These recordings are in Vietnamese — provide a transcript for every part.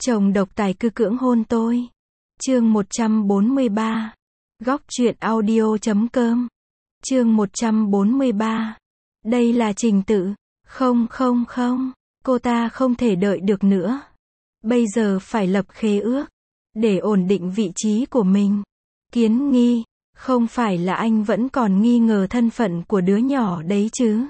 Chồng độc tài cư cưỡng hôn tôi. Chương 143. Góc truyện audio.com. Chương 143. Đây là trình tự. Không, cô ta không thể đợi được nữa. Bây giờ phải lập khế ước, để ổn định vị trí của mình. Kiến Nghi, không phải là anh vẫn còn nghi ngờ thân phận của đứa nhỏ đấy chứ?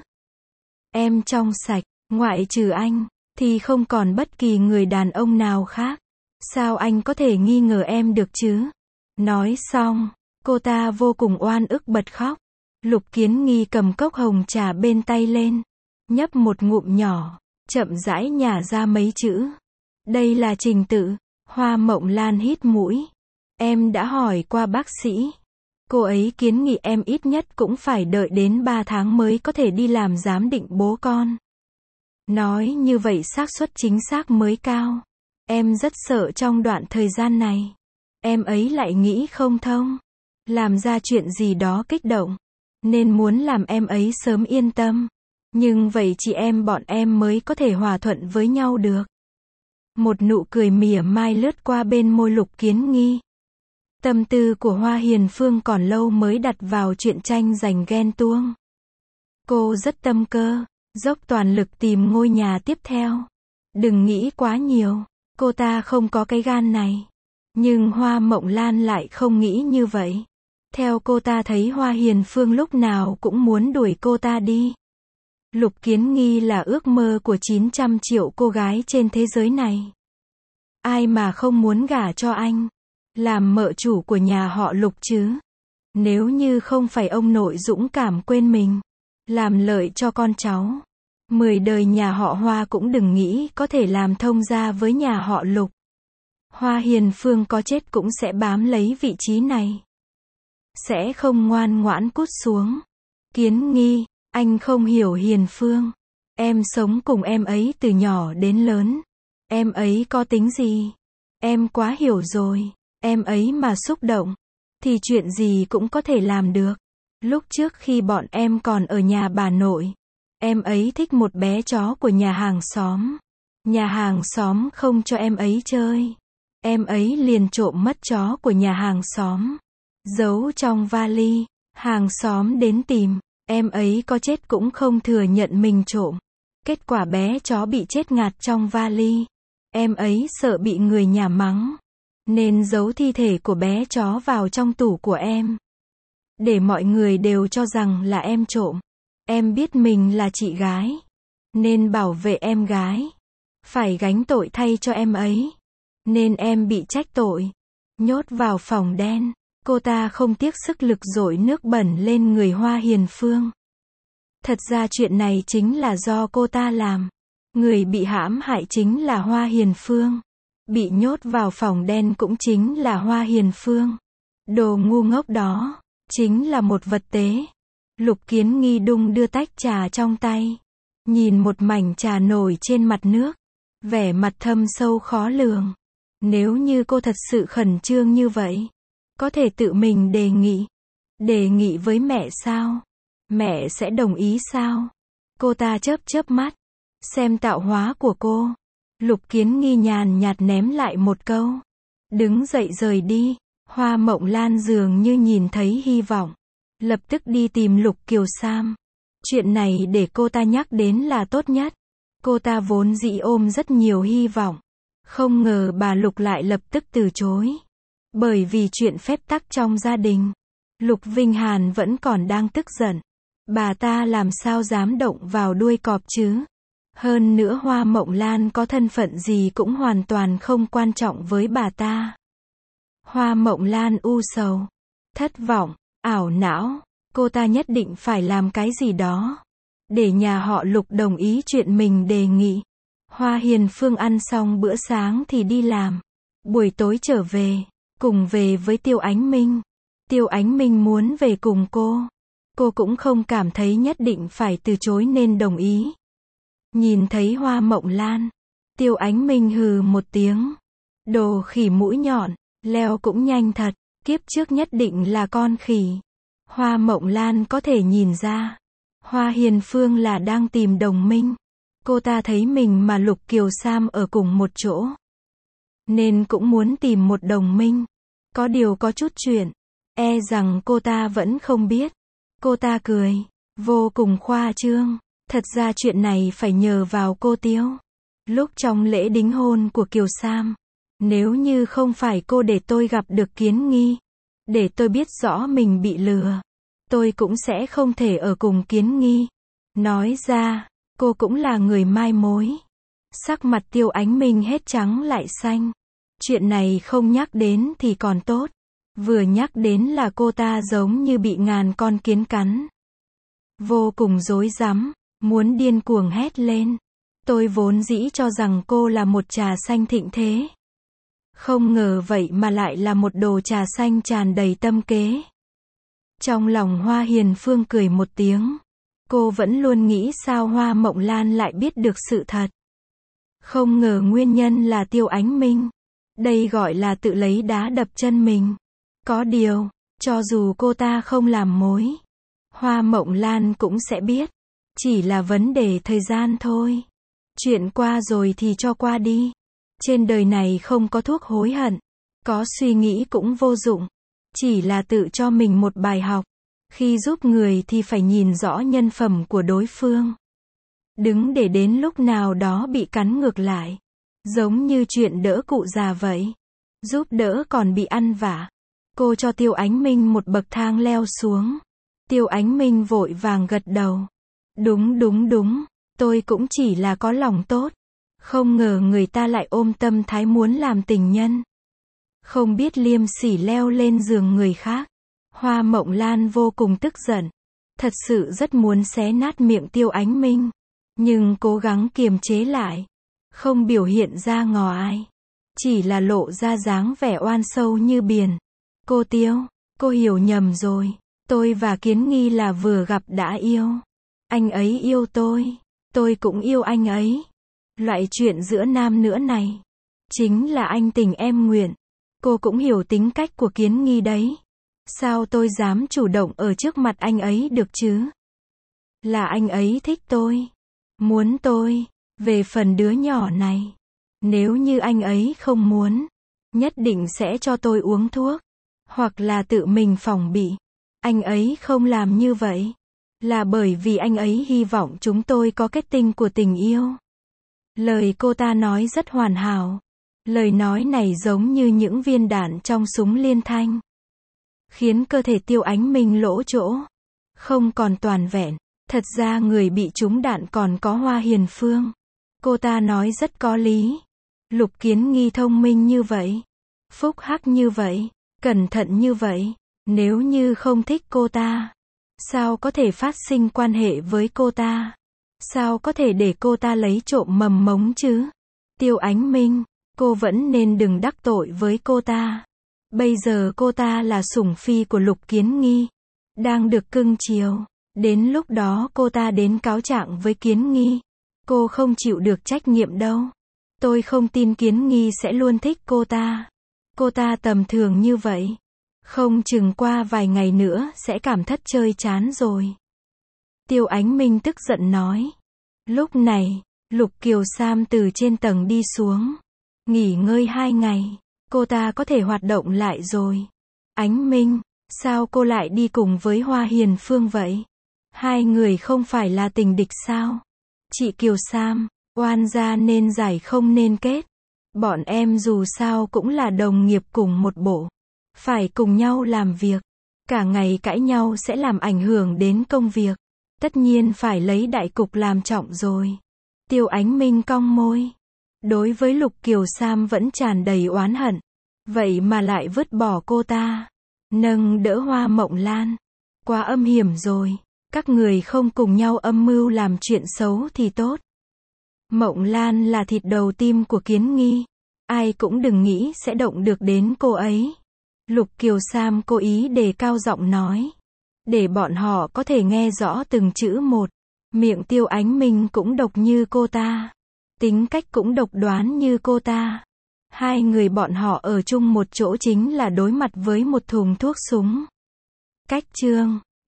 Em trong sạch, ngoại trừ anh, thì không còn bất kỳ người đàn ông nào khác. Sao anh có thể nghi ngờ em được chứ? Nói xong, cô ta vô cùng oan ức bật khóc. Lục Kiến Nghi cầm cốc hồng trà bên tay lên, nhấp một ngụm nhỏ, chậm rãi nhả ra mấy chữ. Đây là trình tự. Hoa Mộng Lan hít mũi. Em đã hỏi qua bác sĩ. Cô ấy kiến nghị em ít nhất cũng phải đợi đến 3 tháng mới có thể đi làm giám định bố con. Nói như vậy xác suất chính xác mới cao. Em rất sợ trong đoạn thời gian này, em ấy lại nghĩ không thông, làm ra chuyện gì đó kích động, nên muốn làm em ấy sớm yên tâm. Nhưng vậy chị em bọn em mới có thể hòa thuận với nhau được. Một nụ cười mỉa mai lướt qua bên môi Lục Kiến Nghi. Tâm tư của Hoa Hiền Phương còn lâu mới đặt vào chuyện tranh giành ghen tuông. Cô rất tâm cơ, dốc toàn lực tìm ngôi nhà tiếp theo. Đừng nghĩ quá nhiều, cô ta không có cái gan này. Nhưng Hoa Mộng Lan lại không nghĩ như vậy. Theo cô ta thấy Hoa Hiền Phương lúc nào cũng muốn đuổi cô ta đi. Lục Kiến Nghi là ước mơ của 900 triệu cô gái trên thế giới này. Ai mà không muốn gả cho anh, làm mợ chủ của nhà họ Lục chứ? Nếu như không phải ông nội dũng cảm quên mình, làm lợi cho con cháu, 10 đời nhà họ Hoa cũng đừng nghĩ có thể làm thông gia với nhà họ Lục. Hoa Hiền Phương có chết cũng sẽ bám lấy vị trí này, sẽ không ngoan ngoãn cút xuống. Kiến Nghi, anh không hiểu Hiền Phương. Em sống cùng em ấy từ nhỏ đến lớn. Em ấy có tính gì? Em quá hiểu rồi. Em ấy mà xúc động, thì chuyện gì cũng có thể làm được. Lúc trước khi bọn em còn ở nhà bà nội, em ấy thích một bé chó của nhà hàng xóm. Nhà hàng xóm không cho em ấy chơi. Em ấy liền trộm mất chó của nhà hàng xóm, giấu trong vali. Hàng xóm đến tìm, em ấy có chết cũng không thừa nhận mình trộm. Kết quả bé chó bị chết ngạt trong vali. Em ấy sợ bị người nhà mắng, nên giấu thi thể của bé chó vào trong tủ của em, để mọi người đều cho rằng là em trộm. Em biết mình là chị gái, nên bảo vệ em gái, phải gánh tội thay cho em ấy, nên em bị trách tội, nhốt vào phòng đen. Cô ta không tiếc sức lực dội nước bẩn lên người Hoa Hiền Phương. Thật ra chuyện này chính là do cô ta làm. Người bị hãm hại chính là Hoa Hiền Phương. Bị nhốt vào phòng đen cũng chính là Hoa Hiền Phương. Đồ ngu ngốc đó, chính là một vật tế. Lục Kiến Nghi đung đưa tách trà trong tay, nhìn một mảnh trà nổi trên mặt nước, vẻ mặt thâm sâu khó lường. Nếu như cô thật sự khẩn trương như vậy, có thể tự mình đề nghị với mẹ sao? Mẹ sẽ đồng ý sao? Cô ta chớp mắt, xem tạo hóa của cô. Lục Kiến Nghi nhàn nhạt ném lại một câu, đứng dậy rời đi. Hoa Mộng Lan dường như nhìn thấy hy vọng, lập tức đi tìm Lục Kiều Sam. Chuyện này để cô ta nhắc đến là tốt nhất. Cô ta vốn dĩ ôm rất nhiều hy vọng, không ngờ bà Lục lại lập tức từ chối. Bởi vì chuyện phép tắc trong gia đình, Lục Vinh Hàn vẫn còn đang tức giận. Bà ta làm sao dám động vào đuôi cọp chứ? Hơn nữa Hoa Mộng Lan có thân phận gì cũng hoàn toàn không quan trọng với bà ta. Hoa Mộng Lan u sầu, thất vọng, ảo não. Cô ta nhất định phải làm cái gì đó, để nhà họ Lục đồng ý chuyện mình đề nghị. Hoa Hiền Phương ăn xong bữa sáng thì đi làm. Buổi tối trở về, cùng về với Tiêu Ánh Minh. Tiêu Ánh Minh muốn về cùng cô. Cô cũng không cảm thấy nhất định phải từ chối nên đồng ý. Nhìn thấy Hoa Mộng Lan, Tiêu Ánh Minh hừ một tiếng. Đồ khỉ mũi nhọn, leo cũng nhanh thật, kiếp trước nhất định là con khỉ. Hoa Mộng Lan có thể nhìn ra, Hoa Hiền Phương là đang tìm đồng minh. Cô ta thấy mình mà Lục Kiều Sam ở cùng một chỗ, nên cũng muốn tìm một đồng minh. Có điều có chút chuyện, e rằng cô ta vẫn không biết. Cô ta cười, vô cùng khoa trương. Thật ra chuyện này phải nhờ vào cô Tiêu. Lúc trong lễ đính hôn của Kiều Sam, nếu như không phải cô để tôi gặp được Kiến Nghi, để tôi biết rõ mình bị lừa, tôi cũng sẽ không thể ở cùng Kiến Nghi. Nói ra, cô cũng là người mai mối. Sắc mặt Tiêu Ánh Minh hết trắng lại xanh. Chuyện này không nhắc đến thì còn tốt. Vừa nhắc đến là cô ta giống như bị ngàn con kiến cắn. Vô cùng rối rắm, muốn điên cuồng hét lên. Tôi vốn dĩ cho rằng cô là một trà xanh thịnh thế. Không ngờ vậy mà lại là một đồ trà xanh tràn đầy tâm kế. Trong lòng Hoa Hiền Phương cười một tiếng. Cô vẫn luôn nghĩ sao Hoa Mộng Lan lại biết được sự thật. Không ngờ nguyên nhân là Tiêu Ánh Minh. Đây gọi là tự lấy đá đập chân mình. Có điều, cho dù cô ta không làm mối, Hoa Mộng Lan cũng sẽ biết. Chỉ là vấn đề thời gian thôi. Chuyện qua rồi thì cho qua đi. Trên đời này không có thuốc hối hận. Có suy nghĩ cũng vô dụng. Chỉ là tự cho mình một bài học. Khi giúp người thì phải nhìn rõ nhân phẩm của đối phương. Đừng để đến lúc nào đó bị cắn ngược lại. Giống như chuyện đỡ cụ già vậy. Giúp đỡ còn bị ăn vạ. Cô cho Tiêu Ánh Minh một bậc thang leo xuống. Tiêu Ánh Minh vội vàng gật đầu. Đúng, tôi cũng chỉ là có lòng tốt. Không ngờ người ta lại ôm tâm thái muốn làm tình nhân. Không biết liêm sỉ leo lên giường người khác. Hoa Mộng Lan vô cùng tức giận. Thật sự rất muốn xé nát miệng Tiêu Ánh Minh. Nhưng cố gắng kiềm chế lại. Không biểu hiện ra ngò ai. Chỉ là lộ ra dáng vẻ oan sâu như biển. Cô Tiêu, cô hiểu nhầm rồi. Tôi và Kiến Nghi là vừa gặp đã yêu. Anh ấy yêu tôi cũng yêu anh ấy. Loại chuyện giữa nam nữ này, chính là anh tình em nguyện. Cô cũng hiểu tính cách của Kiến Nghi đấy. Sao tôi dám chủ động ở trước mặt anh ấy được chứ? Là anh ấy thích tôi. Muốn tôi. Về phần đứa nhỏ này, nếu như anh ấy không muốn, nhất định sẽ cho tôi uống thuốc. Hoặc là tự mình phòng bị. Anh ấy không làm như vậy. Là bởi vì anh ấy hy vọng chúng tôi có kết tinh của tình yêu. Lời cô ta nói rất hoàn hảo. Lời nói này giống như những viên đạn trong súng liên thanh. Khiến cơ thể Tiêu Ánh Minh lỗ chỗ. Không còn toàn vẹn. Thật ra người bị trúng đạn còn có Hoa Hiền Phương. Cô ta nói rất có lý. Lục Kiến Nghi thông minh như vậy. Phúc hắc như vậy. Cẩn thận như vậy. Nếu như không thích cô ta, sao có thể phát sinh quan hệ với cô ta? Sao có thể để cô ta lấy trộm mầm mống chứ? Tiêu Ánh Minh, cô vẫn nên đừng đắc tội với cô ta. Bây giờ cô ta là sủng phi của Lục Kiến Nghi. Đang được cưng chiều. Đến lúc đó cô ta đến cáo trạng với Kiến Nghi. Cô không chịu được trách nhiệm đâu. Tôi không tin Kiến Nghi sẽ luôn thích cô ta. Cô ta tầm thường như vậy. Không chừng qua vài ngày nữa sẽ cảm thất chơi chán rồi. Tiêu Ánh Minh tức giận nói. Lúc này, Lục Kiều Sam từ trên tầng đi xuống. Nghỉ ngơi 2 ngày, cô ta có thể hoạt động lại rồi. Ánh Minh, sao cô lại đi cùng với Hoa Hiền Phương vậy? Hai người không phải là tình địch sao? Chị Kiều Sam, oan gia nên giải không nên kết. Bọn em dù sao cũng là đồng nghiệp cùng một bộ. Phải cùng nhau làm việc. Cả ngày cãi nhau sẽ làm ảnh hưởng đến công việc. Tất nhiên phải lấy đại cục làm trọng rồi. Tiêu Ánh Minh cong môi. Đối với Lục Kiều Sam vẫn tràn đầy oán hận. Vậy mà lại vứt bỏ cô ta. Nâng đỡ Hoa Mộng Lan. Quá âm hiểm rồi. Các người không cùng nhau âm mưu làm chuyện xấu thì tốt. Mộng Lan là thịt đầu tim của Kiến Nghi. Ai cũng đừng nghĩ sẽ động được đến cô ấy. Lục Kiều Sam cố ý đề cao giọng nói. Để bọn họ có thể nghe rõ từng chữ một. Miệng Tiêu Ánh Minh cũng độc như cô ta. Tính cách cũng độc đoán như cô ta. Hai người bọn họ ở chung một chỗ chính là đối mặt với một thùng thuốc súng. Cách chương